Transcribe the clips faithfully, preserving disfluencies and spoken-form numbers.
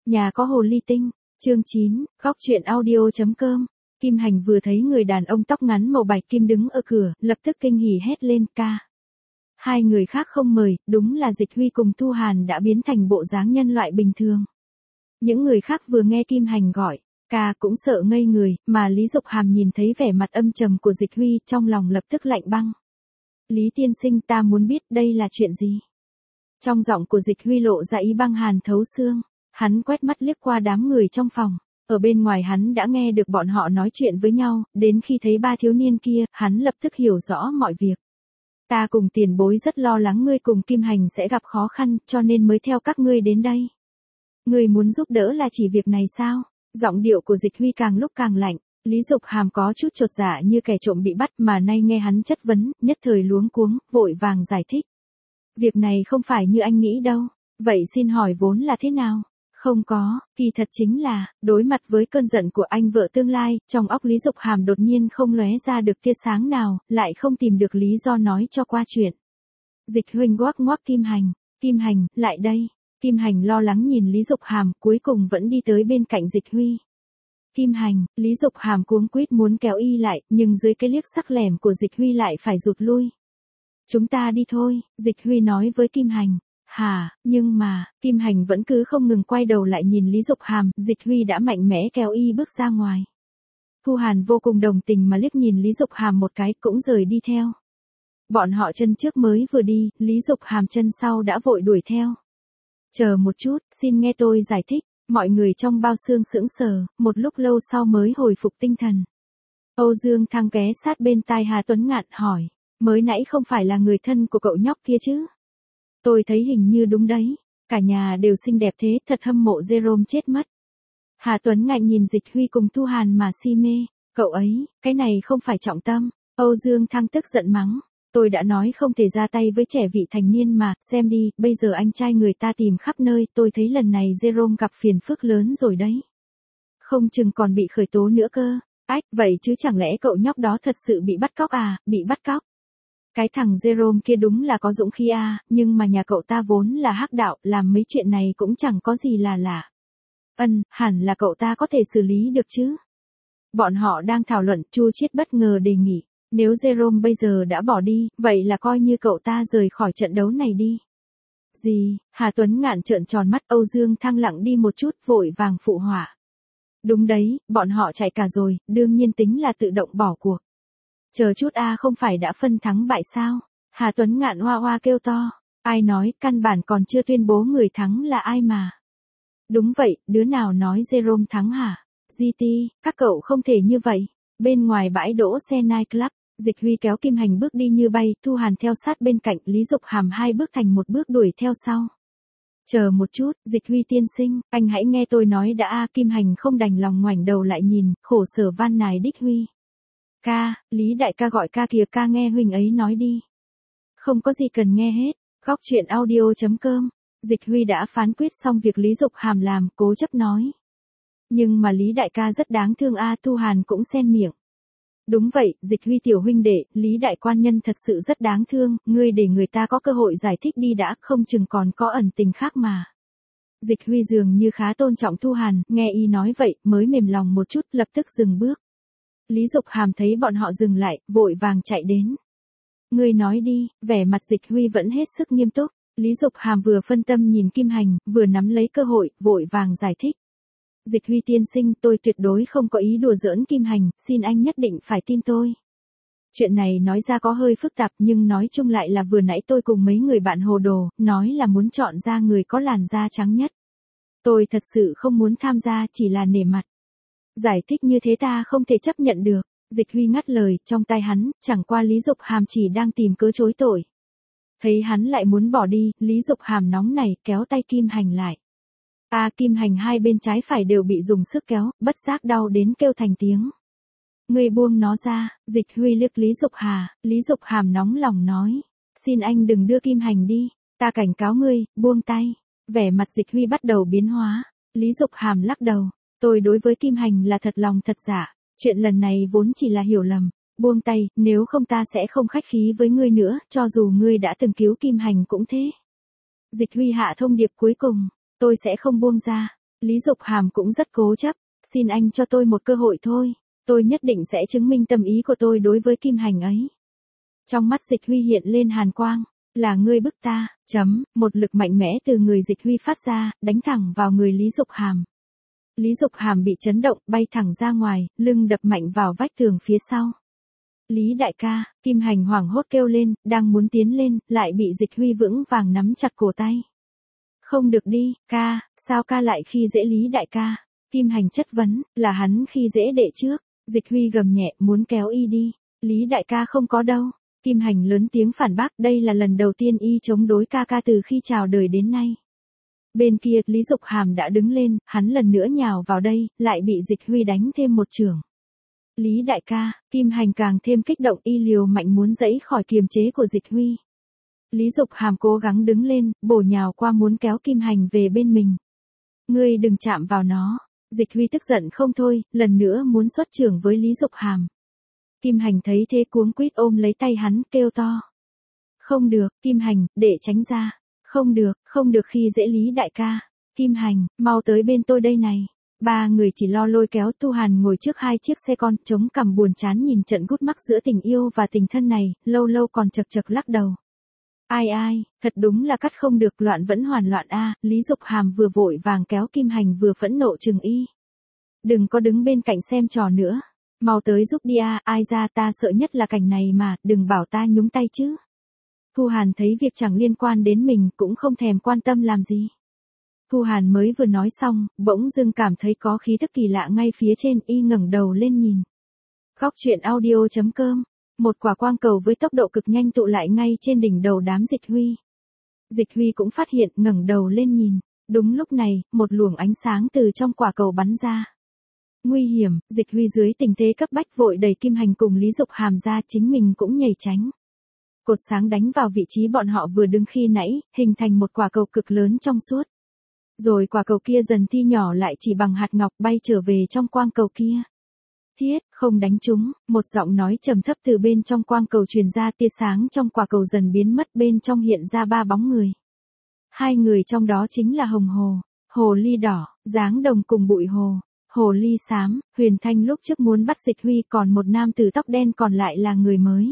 Nhà có hồ ly tinh, chương chín, góc truyện audio chấm com. Kim Hành vừa thấy người đàn ông tóc ngắn màu bạch kim đứng ở cửa, lập tức kinh hỉ hét lên ca. Hai người khác không mời, đúng là Dịch Huy cùng Thu Hàn đã biến thành bộ dáng nhân loại bình thường. Những người khác vừa nghe Kim Hành gọi, ca cũng sợ ngây người, mà Lý Dục Hàm nhìn thấy vẻ mặt âm trầm của Dịch Huy, trong lòng lập tức lạnh băng. Lý tiên sinh, ta muốn biết đây là chuyện gì? Trong giọng của Dịch Huy lộ ra ý băng hàn thấu xương, hắn quét mắt liếc qua đám người trong phòng, ở bên ngoài hắn đã nghe được bọn họ nói chuyện với nhau, đến khi thấy ba thiếu niên kia, hắn lập tức hiểu rõ mọi việc. Ta cùng tiền bối rất lo lắng ngươi cùng Kim Hành sẽ gặp khó khăn, cho nên mới theo các ngươi đến đây. Ngươi muốn giúp đỡ là chỉ việc này sao? Giọng điệu của Dịch Huy càng lúc càng lạnh, Lý Dục Hàm có chút chột dạ như kẻ trộm bị bắt, mà nay nghe hắn chất vấn, nhất thời luống cuống, vội vàng giải thích. Việc này không phải như anh nghĩ đâu, vậy xin hỏi vốn là thế nào? Không có, kỳ thật chính là, đối mặt với cơn giận của anh vợ tương lai, trong óc Lý Dục Hàm đột nhiên không lóe ra được tia sáng nào, lại không tìm được lý do nói cho qua chuyện. Dịch Huynh ngoác ngoác Kim Hành, Kim Hành, lại đây. Kim Hành lo lắng nhìn Lý Dục Hàm, cuối cùng vẫn đi tới bên cạnh Dịch Huy. Kim Hành, Lý Dục Hàm cuống quýt muốn kéo y lại, nhưng dưới cái liếc sắc lẻm của Dịch Huy lại phải rụt lui. Chúng ta đi thôi, Dịch Huy nói với Kim Hành. Hả, nhưng mà, Kim Hành vẫn cứ không ngừng quay đầu lại nhìn Lý Dục Hàm, Dịch Huy đã mạnh mẽ kéo y bước ra ngoài. Thu Hàn vô cùng đồng tình mà liếc nhìn Lý Dục Hàm một cái, cũng rời đi theo. Bọn họ chân trước mới vừa đi, Lý Dục Hàm chân sau đã vội đuổi theo. Chờ một chút, xin nghe tôi giải thích, mọi người trong bao xương sững sờ, một lúc lâu sau mới hồi phục tinh thần. Âu Dương Thăng ghé sát bên tai Hà Tuấn Ngạn hỏi, mới nãy không phải là người thân của cậu nhóc kia chứ? Tôi thấy hình như đúng đấy, cả nhà đều xinh đẹp thế, thật hâm mộ Jerome chết mất. Hà Tuấn Ngạn nhìn Dịch Huy cùng Thu Hàn mà si mê, cậu ấy, cái này không phải trọng tâm. Âu Dương Thăng tức giận mắng, tôi đã nói không thể ra tay với trẻ vị thành niên mà, xem đi, bây giờ anh trai người ta tìm khắp nơi, tôi thấy lần này Jerome gặp phiền phức lớn rồi đấy. Không chừng còn bị khởi tố nữa cơ. Ách, vậy chứ chẳng lẽ cậu nhóc đó thật sự bị bắt cóc à, bị bắt cóc? Cái thằng Jerome kia đúng là có dũng khí à, nhưng mà nhà cậu ta vốn là hắc đạo, làm mấy chuyện này cũng chẳng có gì là lạ. Ân, hẳn là cậu ta có thể xử lý được chứ. Bọn họ đang thảo luận, Chu Chiết bất ngờ đề nghị, nếu Jerome bây giờ đã bỏ đi, vậy là coi như cậu ta rời khỏi trận đấu này đi. Gì? Hà Tuấn Ngạn trợn tròn mắt, Âu Dương Thăng lặng đi một chút, vội vàng phụ họa. Đúng đấy, bọn họ chạy cả rồi, đương nhiên tính là tự động bỏ cuộc. Chờ chút a, không phải đã phân thắng bại sao? Hà Tuấn Ngạn hoa hoa kêu to. Ai nói, căn bản còn chưa tuyên bố người thắng là ai mà. Đúng vậy, đứa nào nói Jerome thắng hả? giê tê, các cậu không thể như vậy. Bên ngoài bãi đỗ xe Night Club, Dịch Huy kéo Kim Hành bước đi như bay, Thu Hàn theo sát bên cạnh, Lý Dục Hàm hai bước thành một bước đuổi theo sau. Chờ một chút, Dịch Huy tiên sinh, anh hãy nghe tôi nói đã a. Kim Hành không đành lòng ngoảnh đầu lại nhìn, khổ sở van nài đích Huy. Ca, Lý đại ca gọi ca kìa, ca nghe huynh ấy nói đi. Không có gì cần nghe hết, góc truyện audio chấm com. Dịch Huy đã phán quyết xong việc Lý Dục Hàm làm, cố chấp nói. Nhưng mà Lý đại ca rất đáng thương a. Thu Hàn cũng xen miệng. Đúng vậy, Dịch Huy tiểu huynh đệ, Lý đại quan nhân thật sự rất đáng thương, ngươi để người ta có cơ hội giải thích đi đã, không chừng còn có ẩn tình khác mà. Dịch Huy dường như khá tôn trọng Thu Hàn, nghe y nói vậy, mới mềm lòng một chút, lập tức dừng bước. Lý Dục Hàm thấy bọn họ dừng lại, vội vàng chạy đến. Ngươi nói đi, vẻ mặt Dịch Huy vẫn hết sức nghiêm túc. Lý Dục Hàm vừa phân tâm nhìn Kim Hành, vừa nắm lấy cơ hội, vội vàng giải thích. Dịch Huy tiên sinh, tôi tuyệt đối không có ý đùa giỡn Kim Hành, xin anh nhất định phải tin tôi. Chuyện này nói ra có hơi phức tạp, nhưng nói chung lại là vừa nãy tôi cùng mấy người bạn hồ đồ, nói là muốn chọn ra người có làn da trắng nhất. Tôi thật sự không muốn tham gia, chỉ là nể mặt. Giải thích như thế ta không thể chấp nhận được. Dịch Huy ngắt lời, trong tai hắn, chẳng qua Lý Dục Hàm chỉ đang tìm cớ chối tội. Thấy hắn lại muốn bỏ đi, Lý Dục Hàm nóng này, kéo tay Kim Hành lại. A à, Kim Hành hai bên trái phải đều bị dùng sức kéo, bất giác đau đến kêu thành tiếng. Ngươi buông nó ra. Dịch Huy liếc Lý Dục Hà, Lý Dục Hàm nóng lòng nói. Xin anh đừng đưa Kim Hành đi, ta cảnh cáo ngươi, buông tay. Vẻ mặt Dịch Huy bắt đầu biến hóa. Lý Dục Hàm lắc đầu. Tôi đối với Kim Hành là thật lòng thật dạ, chuyện lần này vốn chỉ là hiểu lầm, buông tay, nếu không ta sẽ không khách khí với ngươi nữa, cho dù ngươi đã từng cứu Kim Hành cũng thế. Dịch Huy hạ thông điệp cuối cùng, tôi sẽ không buông ra. Lý Dục Hàm cũng rất cố chấp, xin anh cho tôi một cơ hội thôi, tôi nhất định sẽ chứng minh tâm ý của tôi đối với Kim Hành ấy. Trong mắt Dịch Huy hiện lên hàn quang, là ngươi bức ta, chấm, một lực mạnh mẽ từ người Dịch Huy phát ra, đánh thẳng vào người Lý Dục Hàm. Lý Dục Hàm bị chấn động, bay thẳng ra ngoài, lưng đập mạnh vào vách tường phía sau. Lý đại ca, Kim Hành hoảng hốt kêu lên, đang muốn tiến lên, lại bị Dịch Huy vững vàng nắm chặt cổ tay. Không được đi, ca, sao ca lại khi dễ Lý đại ca? Kim Hành chất vấn, là hắn khi dễ đệ trước. Dịch Huy gầm nhẹ, muốn kéo y đi. Lý đại ca không có đâu. Kim Hành lớn tiếng phản bác, đây là lần đầu tiên y chống đối ca ca từ khi chào đời đến nay. Bên kia, Lý Dục Hàm đã đứng lên, hắn lần nữa nhào vào đây, lại bị Dịch Huy đánh thêm một chưởng. Lý đại ca, Kim Hành càng thêm kích động, y liều mạnh muốn giãy khỏi kiềm chế của Dịch Huy. Lý Dục Hàm cố gắng đứng lên, bổ nhào qua muốn kéo Kim Hành về bên mình. Ngươi đừng chạm vào nó. Dịch Huy tức giận không thôi, lần nữa muốn xuất chưởng với Lý Dục Hàm. Kim Hành thấy thế cuống quýt ôm lấy tay hắn, kêu to. Không được, Kim Hành, để tránh ra. Không được, không được khi dễ Lý đại ca. Kim Hành, mau tới bên tôi đây này. Ba người chỉ lo lôi kéo. Tu Hàn ngồi trước hai chiếc xe con, chống cằm buồn chán nhìn trận gút mắc giữa tình yêu và tình thân này, lâu lâu còn chật chật lắc đầu. Ai ai, thật đúng là cắt không được, loạn vẫn hoàn loạn a. À, Lý Dục Hàm vừa vội vàng kéo Kim Hành vừa phẫn nộ chừng y. Đừng có đứng bên cạnh xem trò nữa. Mau tới giúp đi a, à, ai ra, ta sợ nhất là cảnh này mà, đừng bảo ta nhúng tay chứ. Thu Hàn thấy việc chẳng liên quan đến mình cũng không thèm quan tâm làm gì. Thu Hàn mới vừa nói xong, bỗng dưng cảm thấy có khí tức kỳ lạ ngay phía trên, y ngẩng đầu lên nhìn. Góc truyện audio chấm com. Một quả quang cầu với tốc độ cực nhanh tụ lại ngay trên đỉnh đầu đám Dịch Huy. Dịch Huy cũng phát hiện, ngẩng đầu lên nhìn. Đúng lúc này, một luồng ánh sáng từ trong quả cầu bắn ra. Nguy hiểm, Dịch Huy dưới tình thế cấp bách vội đẩy Kim Hành cùng Lý Dục Hàm ra, chính mình cũng nhảy tránh. Cột sáng đánh vào vị trí bọn họ vừa đứng khi nãy, hình thành một quả cầu cực lớn trong suốt. Rồi quả cầu kia dần thi nhỏ lại chỉ bằng hạt ngọc, bay trở về trong quang cầu kia. Thiết, không đánh chúng, một giọng nói trầm thấp từ bên trong quang cầu truyền ra, tia sáng trong quả cầu dần biến mất, bên trong hiện ra ba bóng người. Hai người trong đó chính là Hồng Hồ, Hồ Ly đỏ, Giáng Đồng cùng Bụi Hồ, Hồ Ly xám. Huyền Thanh lúc trước muốn bắt Dịch Huy, còn một nam tử tóc đen còn lại là người mới.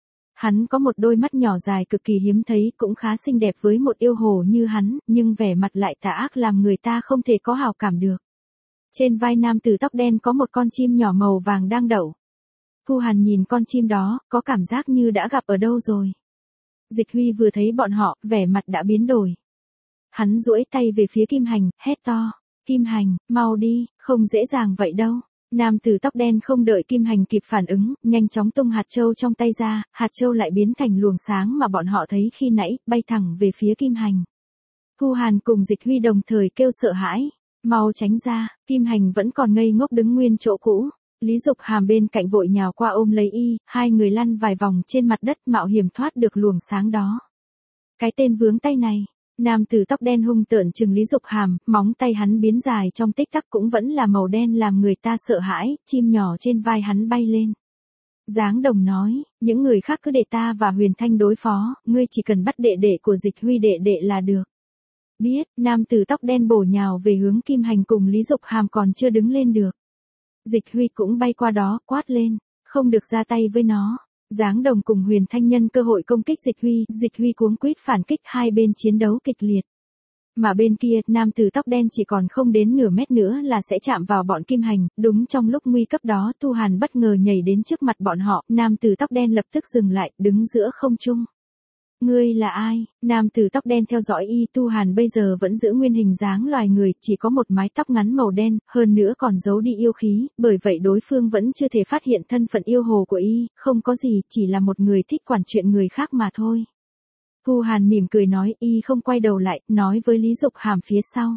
Hắn có một đôi mắt nhỏ dài cực kỳ hiếm thấy, cũng khá xinh đẹp với một yêu hồ như hắn, nhưng vẻ mặt lại tà ác làm người ta không thể có hảo cảm được. Trên vai nam tử tóc đen có một con chim nhỏ màu vàng đang đậu. Thu Hàn nhìn con chim đó, có cảm giác như đã gặp ở đâu rồi. Dịch Huy vừa thấy bọn họ, vẻ mặt đã biến đổi. Hắn duỗi tay về phía Kim Hành, hét to. Kim Hành, mau đi, không dễ dàng vậy đâu. Nam tử tóc đen không đợi Kim Hành kịp phản ứng, nhanh chóng tung hạt châu trong tay ra, hạt châu lại biến thành luồng sáng mà bọn họ thấy khi nãy, bay thẳng về phía Kim Hành. Thu Hàn cùng Dịch Huy đồng thời kêu sợ hãi. Mau tránh ra, Kim Hành vẫn còn ngây ngốc đứng nguyên chỗ cũ. Lý Dục Hàm bên cạnh vội nhào qua ôm lấy y, hai người lăn vài vòng trên mặt đất mạo hiểm thoát được luồng sáng đó. Cái tên vướng tay này, nam tử tóc đen hung tợn trừng Lý Dục Hàm, móng tay hắn biến dài trong tích tắc cũng vẫn là màu đen làm người ta sợ hãi, chim nhỏ trên vai hắn bay lên. Giáng Đồng nói, những người khác cứ để ta và Huyền Thanh đối phó, ngươi chỉ cần bắt đệ đệ của Dịch Huy đệ đệ là được. Biết, nam tử tóc đen bổ nhào về hướng Kim Hành cùng Lý Dục Hàm còn chưa đứng lên được. Dịch Huy cũng bay qua đó, quát lên, không được ra tay với nó. Giáng Đồng cùng Huyền Thanh nhân cơ hội công kích Dịch Huy, Dịch Huy cuống quýt phản kích, hai bên chiến đấu kịch liệt. Mà bên kia, nam tử tóc đen chỉ còn không đến nửa mét nữa là sẽ chạm vào bọn Kim Hành, đúng trong lúc nguy cấp đó Thu Hàn bất ngờ nhảy đến trước mặt bọn họ, nam tử tóc đen lập tức dừng lại, đứng giữa không trung. Ngươi là ai? Nam tử tóc đen theo dõi y. Tu Hàn bây giờ vẫn giữ nguyên hình dáng loài người, chỉ có một mái tóc ngắn màu đen, hơn nữa còn giấu đi yêu khí, bởi vậy đối phương vẫn chưa thể phát hiện thân phận yêu hồ của y, không có gì, chỉ là một người thích quản chuyện người khác mà thôi. Tu Hàn mỉm cười nói, y không quay đầu lại, nói với Lý Dục Hàm phía sau.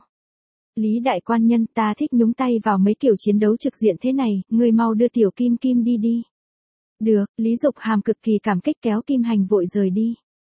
Lý đại quan nhân, ta thích nhúng tay vào mấy kiểu chiến đấu trực diện thế này, ngươi mau đưa tiểu Kim Kim đi đi. Được, Lý Dục Hàm cực kỳ cảm kích kéo Kim Hành vội rời đi.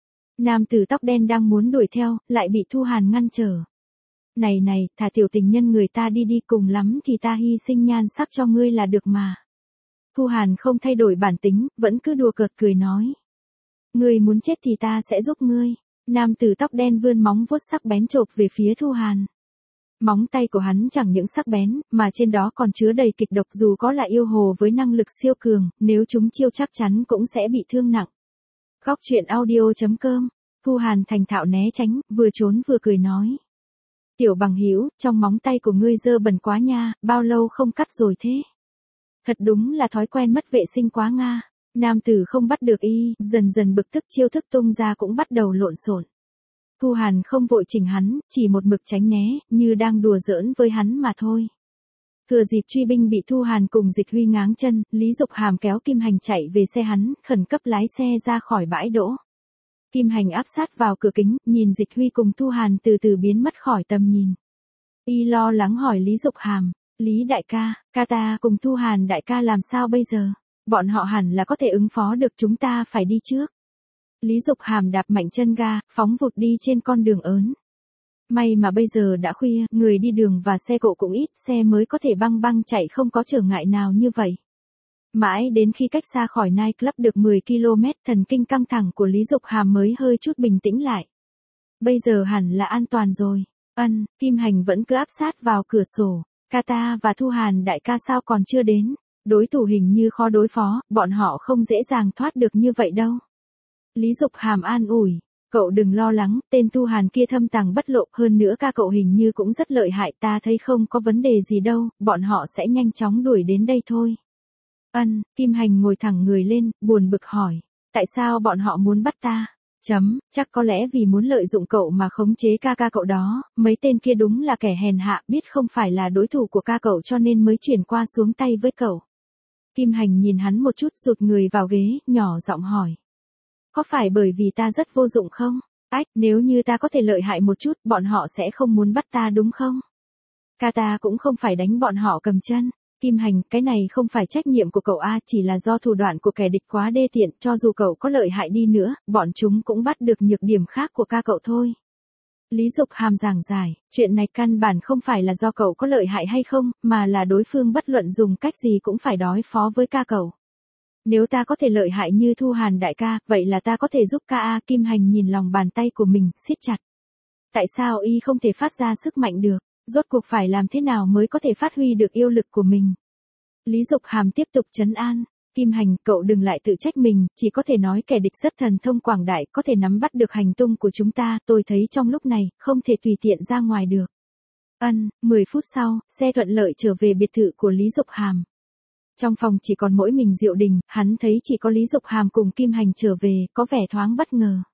Nam tử tóc đen đang muốn đuổi theo, lại bị Thu Hàn ngăn trở. Này này, thả tiểu tình nhân người ta đi đi, cùng lắm thì ta hy sinh nhan sắc cho ngươi là được mà. Thu Hàn không thay đổi bản tính, vẫn cứ đùa cợt cười nói. Ngươi muốn chết thì ta sẽ giúp ngươi. Nam tử tóc đen vươn móng vuốt sắc bén chộp về phía Thu Hàn. Móng tay của hắn chẳng những sắc bén, mà trên đó còn chứa đầy kịch độc, dù có là yêu hồ với năng lực siêu cường, nếu chúng chiêu chắc chắn cũng sẽ bị thương nặng. Góc truyện audio chấm com, Thu Hàn thành thạo né tránh, vừa trốn vừa cười nói. Tiểu bằng hữu, trong móng tay của ngươi dơ bẩn quá nha, bao lâu không cắt rồi thế? Thật đúng là thói quen mất vệ sinh quá nga. Nam tử không bắt được y, dần dần bực tức, chiêu thức tung ra cũng bắt đầu lộn xộn. Thu Hàn không vội chỉnh hắn, chỉ một mực tránh né, như đang đùa giỡn với hắn mà thôi. Thừa dịp truy binh bị Thu Hàn cùng Dịch Huy ngáng chân, Lý Dục Hàm kéo Kim Hành chạy về xe hắn, khẩn cấp lái xe ra khỏi bãi đỗ. Kim Hành áp sát vào cửa kính, nhìn Dịch Huy cùng Thu Hàn từ từ biến mất khỏi tầm nhìn. Y lo lắng hỏi Lý Dục Hàm, Lý đại ca, ca ta cùng Thu Hàn đại ca làm sao bây giờ? Bọn họ hẳn là có thể ứng phó được, chúng ta phải đi trước. Lý Dục Hàm đạp mạnh chân ga, phóng vụt đi trên con đường ớn. May mà bây giờ đã khuya, người đi đường và xe cộ cũng ít, xe mới có thể băng băng chạy không có trở ngại nào như vậy. Mãi đến khi cách xa khỏi nightclub được mười ki lô mét, thần kinh căng thẳng của Lý Dục Hàm mới hơi chút bình tĩnh lại. Bây giờ hẳn là an toàn rồi. Ân, Kim Hành vẫn cứ áp sát vào cửa sổ. Ca ta và Thu Hàn đại ca sao còn chưa đến? Đối thủ hình như khó đối phó, bọn họ không dễ dàng thoát được như vậy đâu. Lý Dục Hàm an ủi, cậu đừng lo lắng, tên Thu Hàn kia thâm tàng bất lộ, hơn nữa ca cậu hình như cũng rất lợi hại, ta thấy không có vấn đề gì đâu, bọn họ sẽ nhanh chóng đuổi đến đây thôi. Ân, Kim Hành ngồi thẳng người lên, buồn bực hỏi, tại sao bọn họ muốn bắt ta? Chấm, chắc có lẽ vì muốn lợi dụng cậu mà khống chế ca ca cậu đó, mấy tên kia đúng là kẻ hèn hạ, biết không phải là đối thủ của ca cậu cho nên mới chuyển qua xuống tay với cậu. Kim Hành nhìn hắn một chút, rụt người vào ghế, nhỏ giọng hỏi. Có phải bởi vì ta rất vô dụng không? Ách, nếu như ta có thể lợi hại một chút, bọn họ sẽ không muốn bắt ta đúng không? Ca ta cũng không phải đánh bọn họ cầm chân. Kim Hành, cái này không phải trách nhiệm của cậu a, chỉ là do thủ đoạn của kẻ địch quá đê tiện, cho dù cậu có lợi hại đi nữa, bọn chúng cũng bắt được nhược điểm khác của ca cậu thôi. Lý Dục Hàm giảng giải, chuyện này căn bản không phải là do cậu có lợi hại hay không, mà là đối phương bất luận dùng cách gì cũng phải đối phó với ca cậu. Nếu ta có thể lợi hại như Thu Hàn đại ca, vậy là ta có thể giúp ca a. Kim Hành nhìn lòng bàn tay của mình, siết chặt. Tại sao y không thể phát ra sức mạnh được? Rốt cuộc phải làm thế nào mới có thể phát huy được yêu lực của mình? Lý Dục Hàm tiếp tục trấn an. Kim Hành, cậu đừng lại tự trách mình, chỉ có thể nói kẻ địch rất thần thông quảng đại, có thể nắm bắt được hành tung của chúng ta, tôi thấy trong lúc này, không thể tùy tiện ra ngoài được. Ân, mười phút sau, xe thuận lợi trở về biệt thự của Lý Dục Hàm. Trong phòng chỉ còn mỗi mình Diệu Đình, hắn thấy chỉ có Lý Dục Hàm cùng Kim Hành trở về, có vẻ thoáng bất ngờ.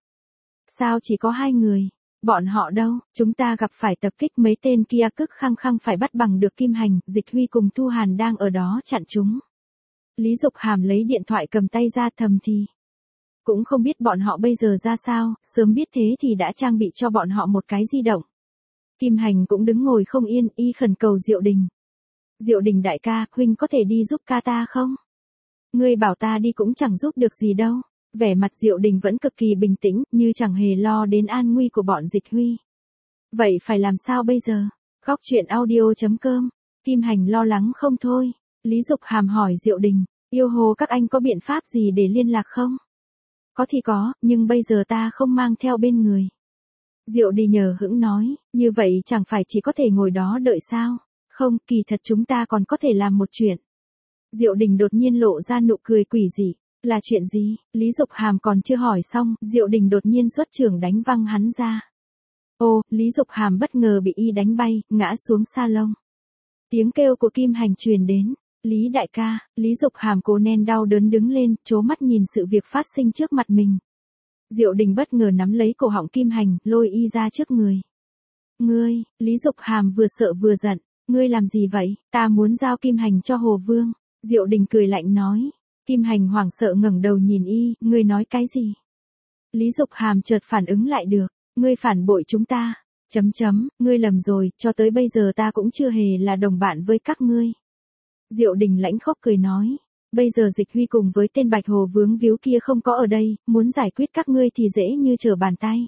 Sao chỉ có hai người? Bọn họ đâu? Chúng ta gặp phải tập kích, mấy tên kia cức khăng khăng phải bắt bằng được Kim Hành, Dịch Huy cùng Thu Hàn đang ở đó chặn chúng. Lý Dục Hàm lấy điện thoại cầm tay ra thầm thì. Cũng không biết bọn họ bây giờ ra sao, sớm biết thế thì đã trang bị cho bọn họ một cái di động. Kim Hành cũng đứng ngồi không yên, y khẩn cầu Diệu Đình. Diệu Đình đại ca, huynh có thể đi giúp ca ta không? Ngươi bảo ta đi cũng chẳng giúp được gì đâu. Vẻ mặt Diệu Đình vẫn cực kỳ bình tĩnh, như chẳng hề lo đến an nguy của bọn Dịch Huy. Vậy phải làm sao bây giờ? Góc truyện audio chấm com, Kim Hành lo lắng không thôi. Lý Dục Hàm hỏi Diệu Đình, yêu hồ các anh có biện pháp gì để liên lạc không? Có thì có, nhưng bây giờ ta không mang theo bên người. Diệu Đình nhờ hững nói, như vậy chẳng phải chỉ có thể ngồi đó đợi sao? Không, kỳ thật chúng ta còn có thể làm một chuyện. Diệu Đình đột nhiên lộ ra nụ cười quỷ dị. Là chuyện gì? Lý Dục Hàm còn chưa hỏi xong, Diệu Đình đột nhiên xuất chưởng đánh văng hắn ra. Ô, Lý Dục Hàm bất ngờ bị y đánh bay, ngã xuống salon. Tiếng kêu của Kim Hành truyền đến. Lý đại ca, Lý Dục Hàm cố nén đau đớn đứng lên, trố mắt nhìn sự việc phát sinh trước mặt mình. Diệu Đình bất ngờ nắm lấy cổ họng Kim Hành, lôi y ra trước người. Ngươi, Lý Dục Hàm vừa sợ vừa giận, ngươi làm gì vậy? Ta muốn giao Kim Hành cho Hồ Vương. Diệu Đình cười lạnh nói. Kim Hành hoảng sợ ngẩng đầu nhìn y, ngươi nói cái gì? Lý Dục Hàm chợt phản ứng lại được, ngươi phản bội chúng ta. Chấm chấm, ngươi lầm rồi, cho tới bây giờ ta cũng chưa hề là đồng bạn với các ngươi. Diệu Đình lãnh khốc cười nói, bây giờ Dịch Huy cùng với tên Bạch Hồ vướng víu kia không có ở đây, muốn giải quyết các ngươi thì dễ như trở bàn tay.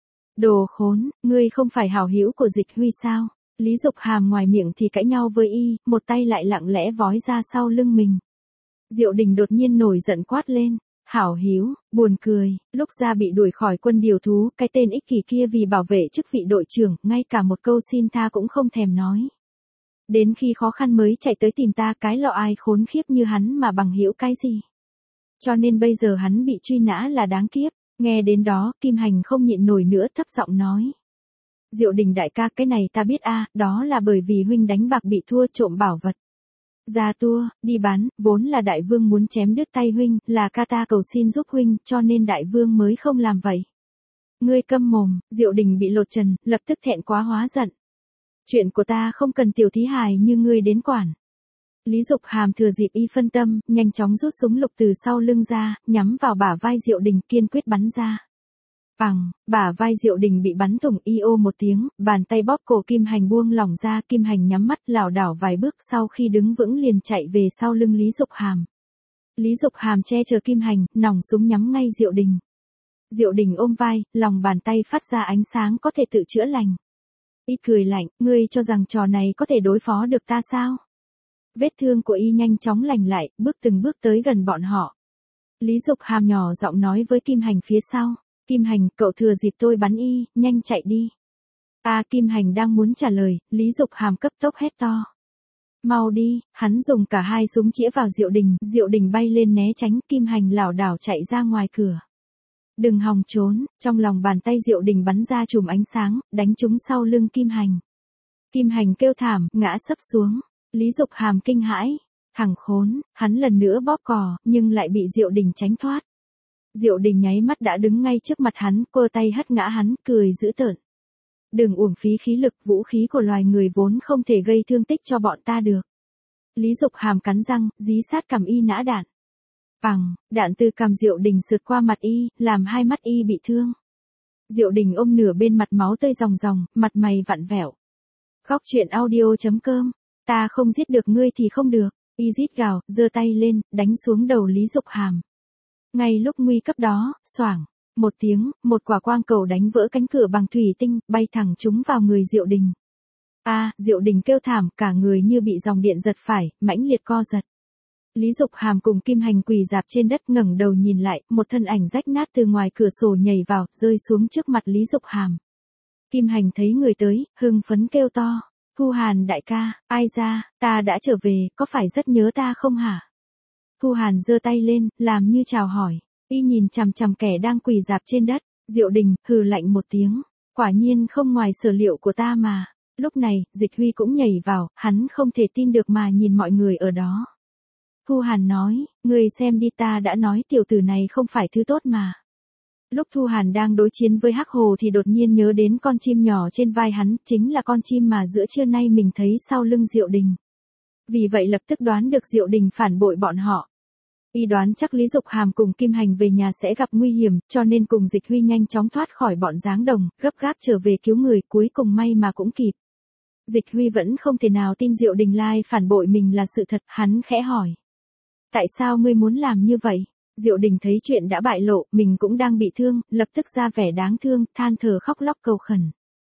Đồ khốn, ngươi không phải hảo hữu của Dịch Huy sao? Lý Dục Hàm ngoài miệng thì cãi nhau với y, một tay lại lặng lẽ vói ra sau lưng mình. Diệu Đình đột nhiên nổi giận quát lên, hảo hiếu, buồn cười, lúc ra bị đuổi khỏi quân điều thú, cái tên ích kỷ kia vì bảo vệ chức vị đội trưởng, ngay cả một câu xin tha cũng không thèm nói. Đến khi khó khăn mới chạy tới tìm ta, cái lọ ai khốn khiếp như hắn mà bằng hữu cái gì. Cho nên bây giờ hắn bị truy nã là đáng kiếp. Nghe đến đó, Kim Hành không nhịn nổi nữa thấp giọng nói. Diệu Đình đại ca, cái này ta biết a, đó là bởi vì huynh đánh bạc bị thua trộm bảo vật. Ra tua, đi bán, vốn là đại vương muốn chém đứt tay huynh, là ca ta cầu xin giúp huynh, cho nên đại vương mới không làm vậy. Ngươi câm mồm, Diệu Đình bị lột trần, lập tức thẹn quá hóa giận. Chuyện của ta không cần tiểu thí hài như ngươi đến quản. Lý Dục Hàm thừa dịp y phân tâm, nhanh chóng rút súng lục từ sau lưng ra, nhắm vào bả vai Diệu Đình kiên quyết bắn ra. Bằng, bả vai Diệu Đình bị bắn thủng y ô một tiếng, bàn tay bóp cổ Kim Hành buông lỏng ra, Kim Hành nhắm mắt lảo đảo vài bước sau khi đứng vững liền chạy về sau lưng Lý Dục Hàm. Lý Dục Hàm che chở Kim Hành, nòng súng nhắm ngay Diệu Đình. Diệu Đình ôm vai, lòng bàn tay phát ra ánh sáng có thể tự chữa lành. Y cười lạnh, ngươi cho rằng trò này có thể đối phó được ta sao? Vết thương của y nhanh chóng lành lại, bước từng bước tới gần bọn họ. Lý Dục Hàm nhỏ giọng nói với Kim Hành phía sau. Kim Hành, cậu thừa dịp tôi bắn y, nhanh chạy đi. À, Kim Hành đang muốn trả lời, Lý Dục Hàm cấp tốc hét to. Mau đi, hắn dùng cả hai súng chĩa vào Diệu Đình, Diệu Đình bay lên né tránh, Kim Hành lảo đảo chạy ra ngoài cửa. Đừng hòng trốn, trong lòng bàn tay Diệu Đình bắn ra chùm ánh sáng, đánh trúng sau lưng Kim Hành. Kim Hành kêu thảm, ngã sấp xuống. Lý Dục Hàm kinh hãi. Thằng khốn, hắn lần nữa bóp cò, nhưng lại bị Diệu Đình tránh thoát. Diệu Đình nháy mắt đã đứng ngay trước mặt hắn, cô tay hất ngã hắn, cười dữ tợn. Đừng uổng phí khí lực, vũ khí của loài người vốn không thể gây thương tích cho bọn ta được. Lý Dục Hàm cắn răng, dí sát cằm y nã đạn. Bằng, đạn từ cằm Diệu Đình sượt qua mặt y, làm hai mắt y bị thương. Diệu Đình ôm nửa bên mặt máu tươi ròng ròng, mặt mày vặn vẹo. Khóc chuyện audio chấm com, ta không giết được ngươi thì không được. Y rít gào, giơ tay lên, đánh xuống đầu Lý Dục Hàm. Ngay lúc nguy cấp đó, xoảng, một tiếng, một quả quang cầu đánh vỡ cánh cửa bằng thủy tinh, bay thẳng trúng vào người Diệu Đình. A, à, Diệu Đình kêu thảm, cả người như bị dòng điện giật phải, mãnh liệt co giật. Lý Dục Hàm cùng Kim Hành quỳ rạp trên đất ngẩng đầu nhìn lại, một thân ảnh rách nát từ ngoài cửa sổ nhảy vào, rơi xuống trước mặt Lý Dục Hàm. Kim Hành thấy người tới, hưng phấn kêu to. Thu Hàn đại ca, ai ra, ta đã trở về, có phải rất nhớ ta không hả? Thu Hàn giơ tay lên, làm như chào hỏi. Y nhìn chằm chằm kẻ đang quỳ rạp trên đất. Diệu Đình, hừ lạnh một tiếng. Quả nhiên không ngoài sở liệu của ta mà. Lúc này, Dịch Huy cũng nhảy vào, hắn không thể tin được mà nhìn mọi người ở đó. Thu Hàn nói, người xem đi, ta đã nói tiểu tử này không phải thứ tốt mà. Lúc Thu Hàn đang đối chiến với Hắc Hồ thì đột nhiên nhớ đến con chim nhỏ trên vai hắn, chính là con chim mà giữa trưa nay mình thấy sau lưng Diệu Đình. Vì vậy lập tức đoán được Diệu Đình phản bội bọn họ. Y đoán chắc Lý Dục Hàm cùng Kim Hành về nhà sẽ gặp nguy hiểm, cho nên cùng Dịch Huy nhanh chóng thoát khỏi bọn Giáng Đồng, gấp gáp trở về cứu người, cuối cùng may mà cũng kịp. Dịch Huy vẫn không thể nào tin Diệu Đình lai phản bội mình là sự thật, hắn khẽ hỏi. Tại sao ngươi muốn làm như vậy? Diệu Đình thấy chuyện đã bại lộ, mình cũng đang bị thương, lập tức ra vẻ đáng thương, than thở khóc lóc cầu khẩn.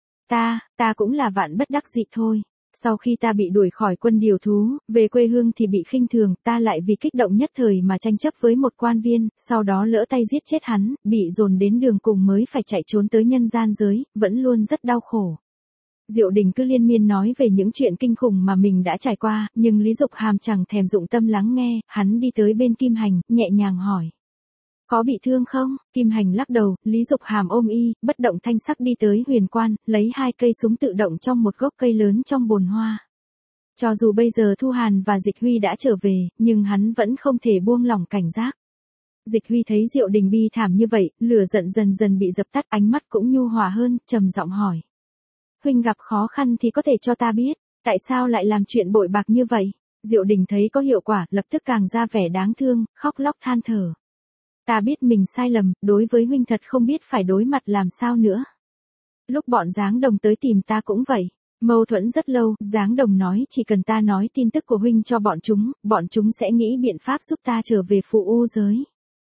Ta, ta cũng là vạn bất đắc dĩ thôi. Sau khi ta bị đuổi khỏi quân điều thú, về quê hương thì bị khinh thường, ta lại vì kích động nhất thời mà tranh chấp với một quan viên, sau đó lỡ tay giết chết hắn, bị dồn đến đường cùng mới phải chạy trốn tới nhân gian giới, vẫn luôn rất đau khổ. Diệu Đình cứ liên miên nói về những chuyện kinh khủng mà mình đã trải qua, nhưng Lý Dục Hàm chẳng thèm dụng tâm lắng nghe, hắn đi tới bên Kim Hành, nhẹ nhàng hỏi. Có bị thương không? Kim Hành lắc đầu, Lý Dục Hàm ôm y, bất động thanh sắc đi tới huyền quan, lấy hai cây súng tự động trong một gốc cây lớn trong bồn hoa. Cho dù bây giờ Thu Hàn và Dịch Huy đã trở về, nhưng hắn vẫn không thể buông lỏng cảnh giác. Dịch Huy thấy Diệu Đình bi thảm như vậy, lửa giận dần dần bị dập tắt, ánh mắt cũng nhu hòa hơn, trầm giọng hỏi. Huynh gặp khó khăn thì có thể cho ta biết, tại sao lại làm chuyện bội bạc như vậy? Diệu Đình thấy có hiệu quả, lập tức càng ra vẻ đáng thương, khóc lóc than thở. Ta biết mình sai lầm, đối với huynh thật không biết phải đối mặt làm sao nữa. Lúc bọn Giáng Đồng tới tìm ta cũng vậy. Mâu thuẫn rất lâu, Giáng Đồng nói chỉ cần ta nói tin tức của huynh cho bọn chúng, bọn chúng sẽ nghĩ biện pháp giúp ta trở về phụ u giới.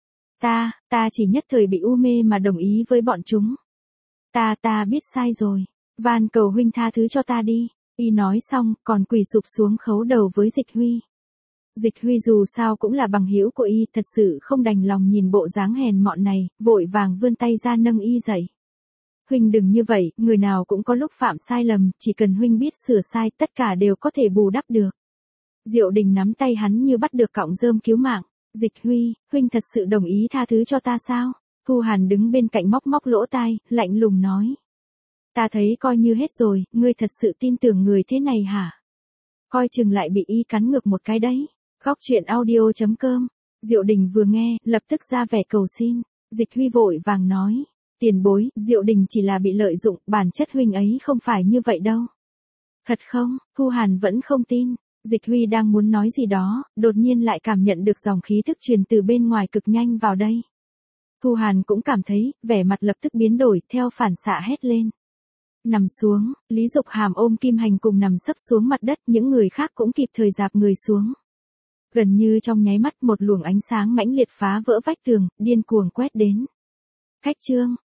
Ta, ta chỉ nhất thời bị u mê mà đồng ý với bọn chúng. Ta, ta biết sai rồi. Van cầu huynh tha thứ cho ta đi. Y nói xong, còn quỳ sụp xuống khấu đầu với Dịch Huy. Dịch Huy dù sao cũng là bằng hữu của y, thật sự không đành lòng nhìn bộ dáng hèn mọn này, vội vàng vươn tay ra nâng y dậy. Huynh đừng như vậy, người nào cũng có lúc phạm sai lầm, chỉ cần huynh biết sửa sai, tất cả đều có thể bù đắp được. Diệu Đình nắm tay hắn như bắt được cọng rơm cứu mạng. Dịch Huy, huynh thật sự đồng ý tha thứ cho ta sao? Thu Hàn đứng bên cạnh móc móc lỗ tai, lạnh lùng nói. Ta thấy coi như hết rồi, ngươi thật sự tin tưởng người thế này hả? Coi chừng lại bị y cắn ngược một cái đấy. Góc truyện audio chấm com. Diệu Đình vừa nghe, lập tức ra vẻ cầu xin. Dịch Huy vội vàng nói. Tiền bối, Diệu Đình chỉ là bị lợi dụng, bản chất huynh ấy không phải như vậy đâu. Thật không? Thu Hàn vẫn không tin. Dịch Huy đang muốn nói gì đó, đột nhiên lại cảm nhận được dòng khí thức truyền từ bên ngoài cực nhanh vào đây. Thu Hàn cũng cảm thấy, vẻ mặt lập tức biến đổi, theo phản xạ hét lên. Nằm xuống, Lý Dục Hàm ôm Kim Hành cùng nằm sấp xuống mặt đất, những người khác cũng kịp thời dạp người xuống. Gần như trong nháy mắt một luồng ánh sáng mãnh liệt phá vỡ vách tường, điên cuồng quét đến. Khách trương,